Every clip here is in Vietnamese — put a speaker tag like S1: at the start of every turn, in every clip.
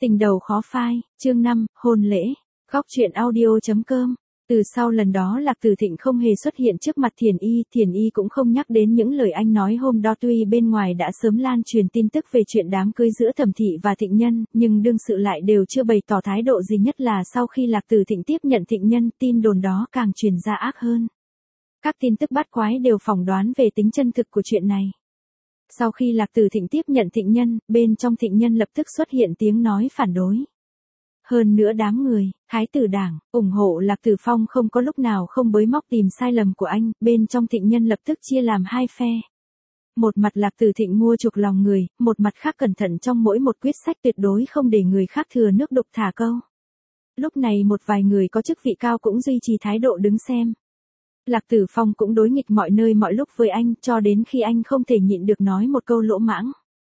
S1: Tình đầu khó phai, chương 5, hôn lễ. Góc truyện audio.com. Từ sau lần đó Lạc Tử Thịnh không hề xuất hiện trước mặt Thiền Y cũng không nhắc đến những lời anh nói hôm đó. Tuy bên ngoài đã sớm lan truyền tin tức về chuyện đám cưới giữa Thẩm Thị và Thịnh Nhân, nhưng đương sự lại đều chưa bày tỏ thái độ gì, nhất là sau khi Lạc Tử Thịnh tiếp nhận Thịnh Nhân, tin đồn đó càng truyền ra ác hơn. Các tin tức bát quái đều phỏng đoán về tính chân thực của chuyện này. Sau khi Lạc Tử Thịnh tiếp nhận Thịnh Nhân, bên trong Thịnh Nhân lập tức xuất hiện tiếng nói phản đối. Hơn nữa đám người, Thái tử Đảng, ủng hộ Lạc Tử Phong không có lúc nào không bới móc tìm sai lầm của anh, bên trong Thịnh Nhân lập tức chia làm hai phe. Một mặt Lạc Tử Thịnh mua chuộc lòng người, một mặt khác cẩn thận trong mỗi một quyết sách, tuyệt đối không để người khác thừa nước đục thả câu. Lúc này một vài người có chức vị cao cũng duy trì thái độ đứng xem. Lạc Tử Phong cũng đối nghịch mọi nơi mọi lúc với anh, cho đến khi anh không thể nhịn được nói một câu lỗ mãng.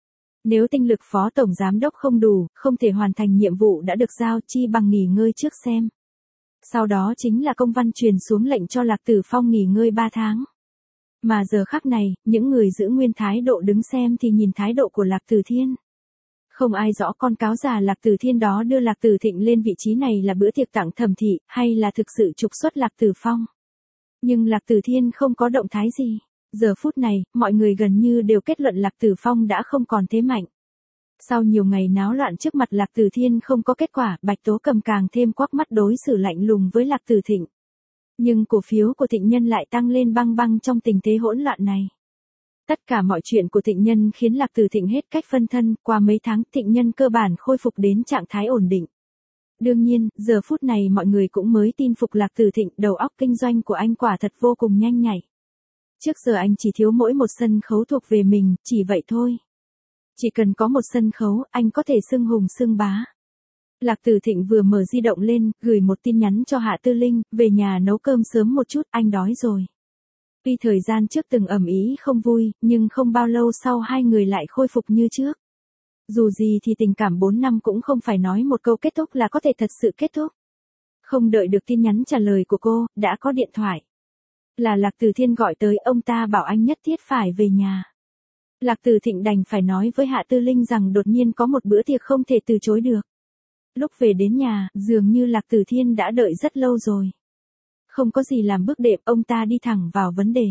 S1: Nếu tinh lực phó tổng giám đốc không đủ, không thể hoàn thành nhiệm vụ đã được giao, chi bằng nghỉ ngơi trước xem. Sau đó chính là công văn truyền xuống lệnh cho Lạc Tử Phong nghỉ ngơi 3 tháng. Mà giờ khắc này, những người giữ nguyên thái độ đứng xem thì nhìn thái độ của Lạc Tử Thiên. Không ai rõ con cáo già Lạc Tử Thiên đó đưa Lạc Tử Thịnh lên vị trí này là bữa tiệc tặng Thẩm Thị, hay là thực sự trục xuất Lạc Tử Phong. Nhưng Lạc Tử Thiên không có động thái gì. Giờ phút này, mọi người gần như đều kết luận Lạc Tử Phong đã không còn thế mạnh. Sau nhiều ngày náo loạn trước mặt Lạc Tử Thiên không có kết quả, Bạch Tố Cầm càng thêm quắc mắt đối xử lạnh lùng với Lạc Tử Thịnh. Nhưng cổ phiếu của Thịnh Nhân lại tăng lên băng băng trong tình thế hỗn loạn này. Tất cả mọi chuyện của Thịnh Nhân khiến Lạc Tử Thịnh hết cách phân thân, qua mấy tháng Thịnh Nhân cơ bản khôi phục đến trạng thái ổn định. Đương nhiên, giờ phút này mọi người cũng mới tin phục Lạc Tử Thịnh, đầu óc kinh doanh của anh quả thật vô cùng nhanh nhạy. Trước giờ anh chỉ thiếu mỗi một sân khấu thuộc về mình, chỉ vậy thôi. Chỉ cần có một sân khấu, anh có thể xưng hùng xưng bá. Lạc Tử Thịnh vừa mở di động lên, gửi một tin nhắn cho Hạ Tư Linh, về nhà nấu cơm sớm một chút, anh đói rồi. Tuy thời gian trước từng ầm ĩ không vui, nhưng không bao lâu sau hai người lại khôi phục như trước. Dù gì thì tình cảm 4 năm cũng không phải nói một câu kết thúc là có thể thật sự kết thúc. Không đợi được tin nhắn trả lời của cô, đã có điện thoại. Là Lạc Tử Thiên gọi tới, ông ta bảo anh nhất thiết phải về nhà. Lạc Tử Thịnh đành phải nói với Hạ Tư Linh rằng đột nhiên có một bữa tiệc không thể từ chối được. Lúc về đến nhà, dường như Lạc Tử Thiên đã đợi rất lâu rồi. Không có gì làm bước đệm, ông ta đi thẳng vào vấn đề.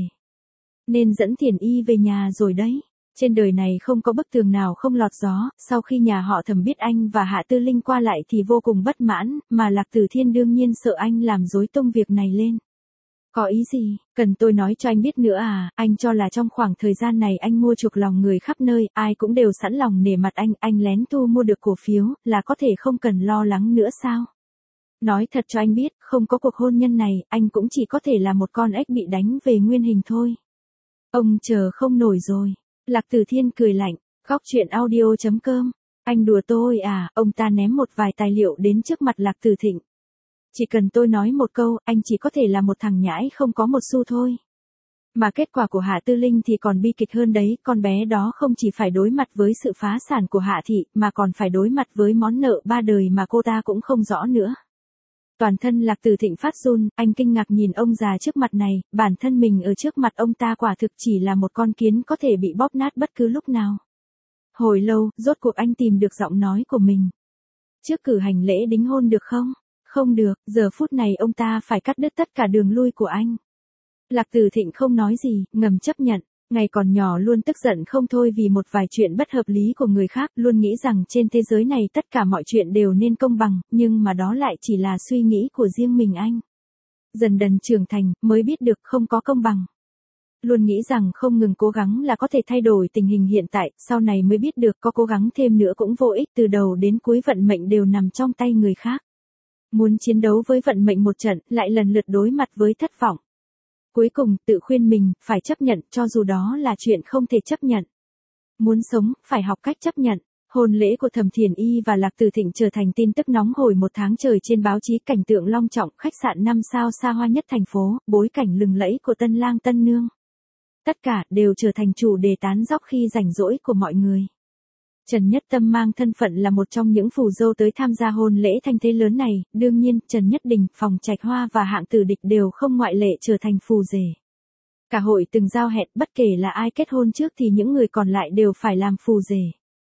S1: Nên dẫn Thiền Y về nhà rồi đấy. Trên đời này không có bức tường nào không lọt gió, sau khi nhà họ Thẩm biết anh và Hạ Tư Linh qua lại thì vô cùng bất mãn, mà Lạc Tử Thiên đương nhiên sợ anh làm rối tung việc này lên. Có ý gì, cần tôi nói cho anh biết nữa à, anh cho là trong khoảng thời gian này anh mua chuộc lòng người khắp nơi, ai cũng đều sẵn lòng nể mặt anh lén thu mua được cổ phiếu, là có thể không cần lo lắng nữa sao? Nói thật cho anh biết, không có cuộc hôn nhân này, anh cũng chỉ có thể là một con ếch bị đánh về nguyên hình thôi. Ông chờ không nổi rồi. Lạc Tử Thiên cười lạnh, góc truyện audio.com. Anh đùa tôi à, ông ta ném một vài tài liệu đến trước mặt Lạc Tử Thịnh. Chỉ cần tôi nói một câu, anh chỉ có thể là một thằng nhãi không có một xu thôi. Mà kết quả của Hạ Tư Linh thì còn bi kịch hơn đấy, con bé đó không chỉ phải đối mặt với sự phá sản của Hạ Thị, mà còn phải đối mặt với món nợ 3 đời mà cô ta cũng không rõ nữa. Toàn thân Lạc Tử Thịnh phát run, anh kinh ngạc nhìn ông già trước mặt này, bản thân mình ở trước mặt ông ta quả thực chỉ là một con kiến có thể bị bóp nát bất cứ lúc nào. Hồi lâu, rốt cuộc anh tìm được giọng nói của mình. Trước cử hành lễ đính hôn được không? Không được, giờ phút này ông ta phải cắt đứt tất cả đường lui của anh. Lạc Tử Thịnh không nói gì, ngầm chấp nhận. Ngày còn nhỏ luôn tức giận không thôi vì một vài chuyện bất hợp lý của người khác, luôn nghĩ rằng trên thế giới này tất cả mọi chuyện đều nên công bằng, nhưng mà đó lại chỉ là suy nghĩ của riêng mình anh. Dần dần trưởng thành, mới biết được không có công bằng. Luôn nghĩ rằng không ngừng cố gắng là có thể thay đổi tình hình hiện tại, sau này mới biết được có cố gắng thêm nữa cũng vô ích, từ đầu đến cuối vận mệnh đều nằm trong tay người khác. Muốn chiến đấu với vận mệnh một trận, lại lần lượt đối mặt với thất vọng. Cuối cùng, tự khuyên mình, phải chấp nhận, cho dù đó là chuyện không thể chấp nhận. Muốn sống, phải học cách chấp nhận. Hôn lễ của Thẩm Thiền Y và Lạc Tử Thịnh trở thành tin tức nóng hổi một tháng trời trên báo chí, cảnh tượng long trọng, khách sạn 5 sao xa hoa nhất thành phố, bối cảnh lừng lẫy của tân lang tân nương. Tất cả đều trở thành chủ đề tán dóc khi rảnh rỗi của mọi người. Trần Nhất Tâm mang thân phận là một trong những phù dâu tới tham gia hôn lễ thanh thế lớn này, đương nhiên, Trần Nhất Đình, Phòng Trạch Hoa và Hạng Tử Địch đều không ngoại lệ trở thành phù rể. Cả hội từng giao hẹn, bất kể là ai kết hôn trước thì những người còn lại đều phải làm phù rể.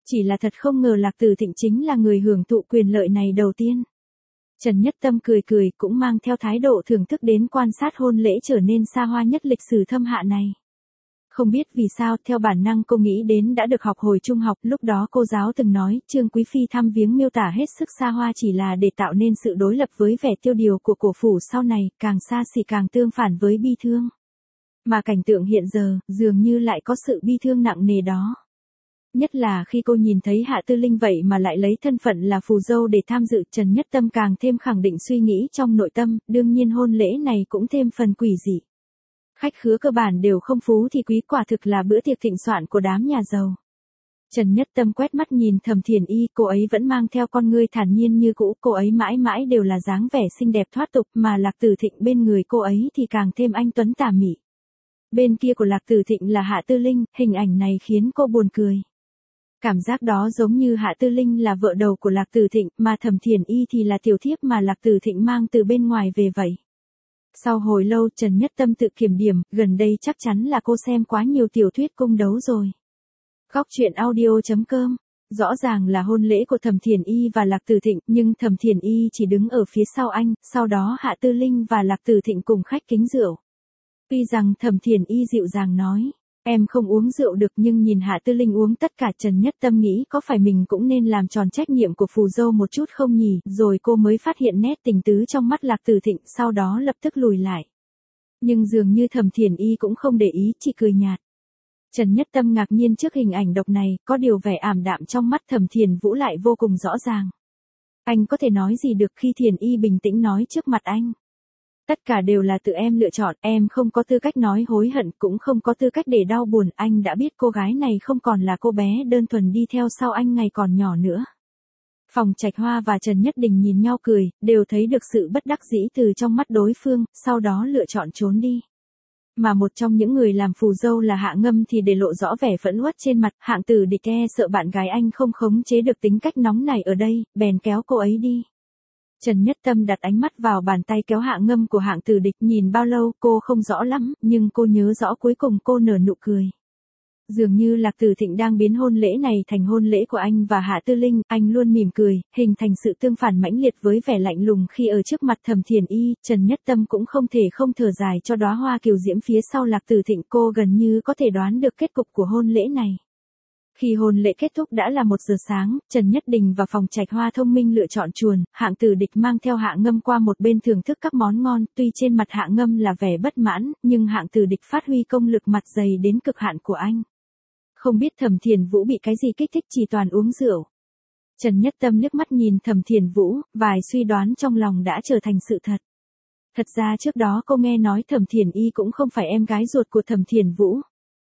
S1: Chỉ là thật không ngờ Lạc Tử Thịnh chính là người hưởng thụ quyền lợi này đầu tiên. Trần Nhất Tâm cười cười cũng mang theo thái độ thưởng thức đến quan sát hôn lễ trở nên xa hoa nhất lịch sử Thâm Hạ này. Không biết vì sao, theo bản năng cô nghĩ đến đã được học hồi trung học, lúc đó cô giáo từng nói, Trương Quý Phi thăm viếng miêu tả hết sức xa hoa chỉ là để tạo nên sự đối lập với vẻ tiêu điều của cổ phủ sau này, càng xa xỉ càng tương phản với bi thương. Mà cảnh tượng hiện giờ, dường như lại có sự bi thương nặng nề đó. Nhất là khi cô nhìn thấy Hạ Tư Linh vậy mà lại lấy thân phận là phù dâu để tham dự, Trần Nhất Tâm càng thêm khẳng định suy nghĩ trong nội tâm, đương nhiên hôn lễ này cũng thêm phần quỷ dị. Khách khứa cơ bản đều không phú thì quý, quả thực là bữa tiệc thịnh soạn của đám nhà giàu. Trần Nhất Tâm quét mắt nhìn Thẩm Thiền Y, cô ấy vẫn mang theo con ngươi thản nhiên như cũ, cô ấy mãi mãi đều là dáng vẻ xinh đẹp thoát tục, mà Lạc Tử Thịnh bên người cô ấy thì càng thêm anh tuấn tà mị. Bên kia của Lạc Tử Thịnh là Hạ Tư Linh, hình ảnh này khiến cô buồn cười. Cảm giác đó giống như Hạ Tư Linh là vợ đầu của Lạc Tử Thịnh, mà Thẩm Thiền Y thì là tiểu thiếp mà Lạc Tử Thịnh mang từ bên ngoài về vậy. Sau hồi lâu Trần Nhất Tâm tự kiểm điểm, gần đây chắc chắn là cô xem quá nhiều tiểu thuyết cung đấu rồi. Góc truyện audio.com. Rõ ràng là hôn lễ của Thẩm Thiền Y và Lạc Tử Thịnh, nhưng Thẩm Thiền Y chỉ đứng ở phía sau anh, sau đó Hạ Tư Linh và Lạc Tử Thịnh cùng khách kính rượu. Tuy rằng Thẩm Thiền Y dịu dàng nói, em không uống rượu được, nhưng nhìn Hạ Tư Linh uống tất cả, Trần Nhất Tâm nghĩ có phải mình cũng nên làm tròn trách nhiệm của phù dâu một chút không nhỉ, rồi cô mới phát hiện nét tình tứ trong mắt Lạc Tử Thịnh, sau đó lập tức lùi lại. Nhưng dường như Thẩm Thiền Y cũng không để ý, chỉ cười nhạt. Trần Nhất Tâm ngạc nhiên trước hình ảnh độc này, có điều vẻ ảm đạm trong mắt Thẩm Thiền Vũ lại vô cùng rõ ràng. Anh có thể nói gì được khi Thiền Y bình tĩnh nói trước mặt anh. Tất cả đều là tự em lựa chọn, em không có tư cách nói hối hận, cũng không có tư cách để đau buồn, anh đã biết cô gái này không còn là cô bé đơn thuần đi theo sau anh ngày còn nhỏ nữa. Phòng Trạch Hoa và Trần Nhất Đình nhìn nhau cười, đều thấy được sự bất đắc dĩ từ trong mắt đối phương, sau đó lựa chọn trốn đi. Mà một trong những người làm phù dâu là Hạ Ngâm thì để lộ rõ vẻ phẫn uất trên mặt, Hạng Tử Địch e sợ bạn gái anh không khống chế được tính cách nóng này ở đây, bèn kéo cô ấy đi. Trần Nhất Tâm đặt ánh mắt vào bàn tay kéo Hạ Ngâm của Hạng Tử Địch, nhìn bao lâu cô không rõ lắm, nhưng cô nhớ rõ cuối cùng cô nở nụ cười. Dường như Lạc Tử Thịnh đang biến hôn lễ này thành hôn lễ của anh và Hạ Tư Linh, anh luôn mỉm cười, hình thành sự tương phản mãnh liệt với vẻ lạnh lùng khi ở trước mặt Thẩm Thiền Y, Trần Nhất Tâm cũng không thể không thở dài cho đóa hoa kiều diễm phía sau Lạc Tử Thịnh, cô gần như có thể đoán được kết cục của hôn lễ này. Khi hôn lễ kết thúc đã là 1 giờ sáng, Trần Nhất Đình và Phòng Trạch Hoa thông minh lựa chọn chuồn, Hạng Tử Địch mang theo Hạ Ngâm qua một bên thưởng thức các món ngon, tuy trên mặt Hạ Ngâm là vẻ bất mãn, nhưng Hạng Tử Địch phát huy công lực mặt dày đến cực hạn của anh. Không biết Thẩm Thiền Vũ bị cái gì kích thích chỉ toàn uống rượu. Trần Nhất Tâm liếc mắt nhìn Thẩm Thiền Vũ, vài suy đoán trong lòng đã trở thành sự thật. Thật ra trước đó cô nghe nói Thẩm Thiền Y cũng không phải em gái ruột của Thẩm Thiền Vũ.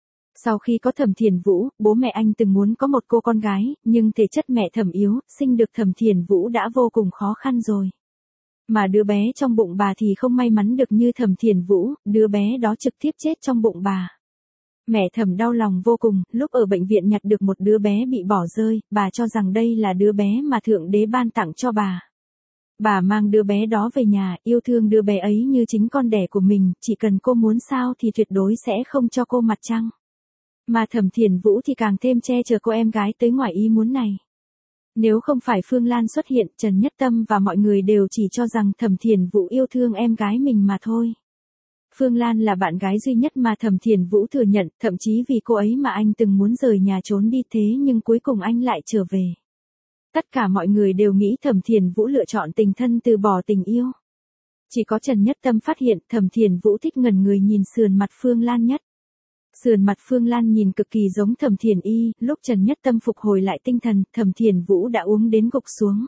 S1: Sau khi có Thẩm Thiền Vũ, bố mẹ anh từng muốn có một cô con gái, nhưng thể chất mẹ Thẩm yếu, sinh được Thẩm Thiền Vũ đã vô cùng khó khăn rồi. Mà đứa bé trong bụng bà thì không may mắn được như Thẩm Thiền Vũ, đứa bé đó trực tiếp chết trong bụng bà. Mẹ Thẩm đau lòng vô cùng, lúc ở bệnh viện nhặt được một đứa bé bị bỏ rơi, bà cho rằng đây là đứa bé mà Thượng Đế ban tặng cho bà. Bà mang đứa bé đó về nhà, yêu thương đứa bé ấy như chính con đẻ của mình, chỉ cần cô muốn sao thì tuyệt đối sẽ không cho cô mặt trăng. Mà Thẩm Thiền Vũ thì càng thêm che chở cô em gái tới ngoài ý muốn này. Nếu không phải Phương Lan xuất hiện, Trần Nhất Tâm và mọi người đều chỉ cho rằng Thẩm Thiền Vũ yêu thương em gái mình mà thôi. Phương Lan là bạn gái duy nhất mà Thẩm Thiền Vũ thừa nhận, thậm chí vì cô ấy mà anh từng muốn rời nhà trốn đi, thế nhưng cuối cùng anh lại trở về. Tất cả mọi người đều nghĩ Thẩm Thiền Vũ lựa chọn tình thân từ bỏ tình yêu. Chỉ có Trần Nhất Tâm phát hiện Thẩm Thiền Vũ thích ngẩn người nhìn sườn mặt Phương Lan nhất. Sườn mặt Phương Lan nhìn cực kỳ giống Thẩm Thiền Y, lúc Trần Nhất Tâm phục hồi lại tinh thần, Thẩm Thiền Vũ đã uống đến gục xuống.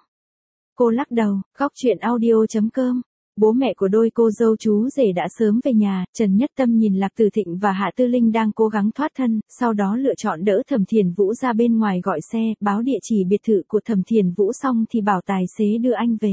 S1: Cô lắc đầu, góc truyện audio.com. Bố mẹ của đôi cô dâu chú rể đã sớm về nhà, Trần Nhất Tâm nhìn Lạc Tử Thịnh và Hạ Tư Linh đang cố gắng thoát thân, sau đó lựa chọn đỡ Thẩm Thiền Vũ ra bên ngoài gọi xe, báo địa chỉ biệt thự của Thẩm Thiền Vũ xong thì bảo tài xế đưa anh về.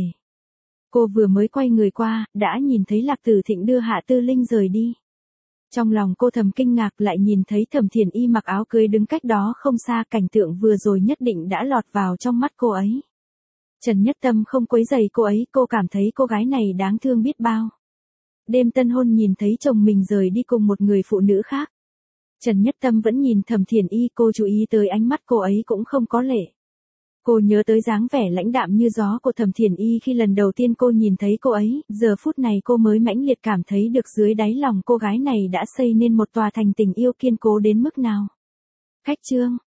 S1: Cô vừa mới quay người qua, đã nhìn thấy Lạc Tử Thịnh đưa Hạ Tư Linh rời đi. Trong lòng cô thầm kinh ngạc, lại nhìn thấy Thẩm Thiền Y mặc áo cưới đứng cách đó không xa, cảnh tượng vừa rồi nhất định đã lọt vào trong mắt cô ấy. Trần Nhất Tâm không quấy rầy cô ấy, cô cảm thấy cô gái này đáng thương biết bao. Đêm tân hôn nhìn thấy chồng mình rời đi cùng một người phụ nữ khác. Trần Nhất Tâm vẫn nhìn Thẩm Thiền Y, cô chú ý tới ánh mắt cô ấy cũng không có lệ. Cô nhớ tới dáng vẻ lãnh đạm như gió của Thẩm Thiền Y khi lần đầu tiên cô nhìn thấy cô ấy, giờ phút này cô mới mãnh liệt cảm thấy được dưới đáy lòng cô gái này đã xây nên một tòa thành tình yêu kiên cố đến mức nào. Khách chương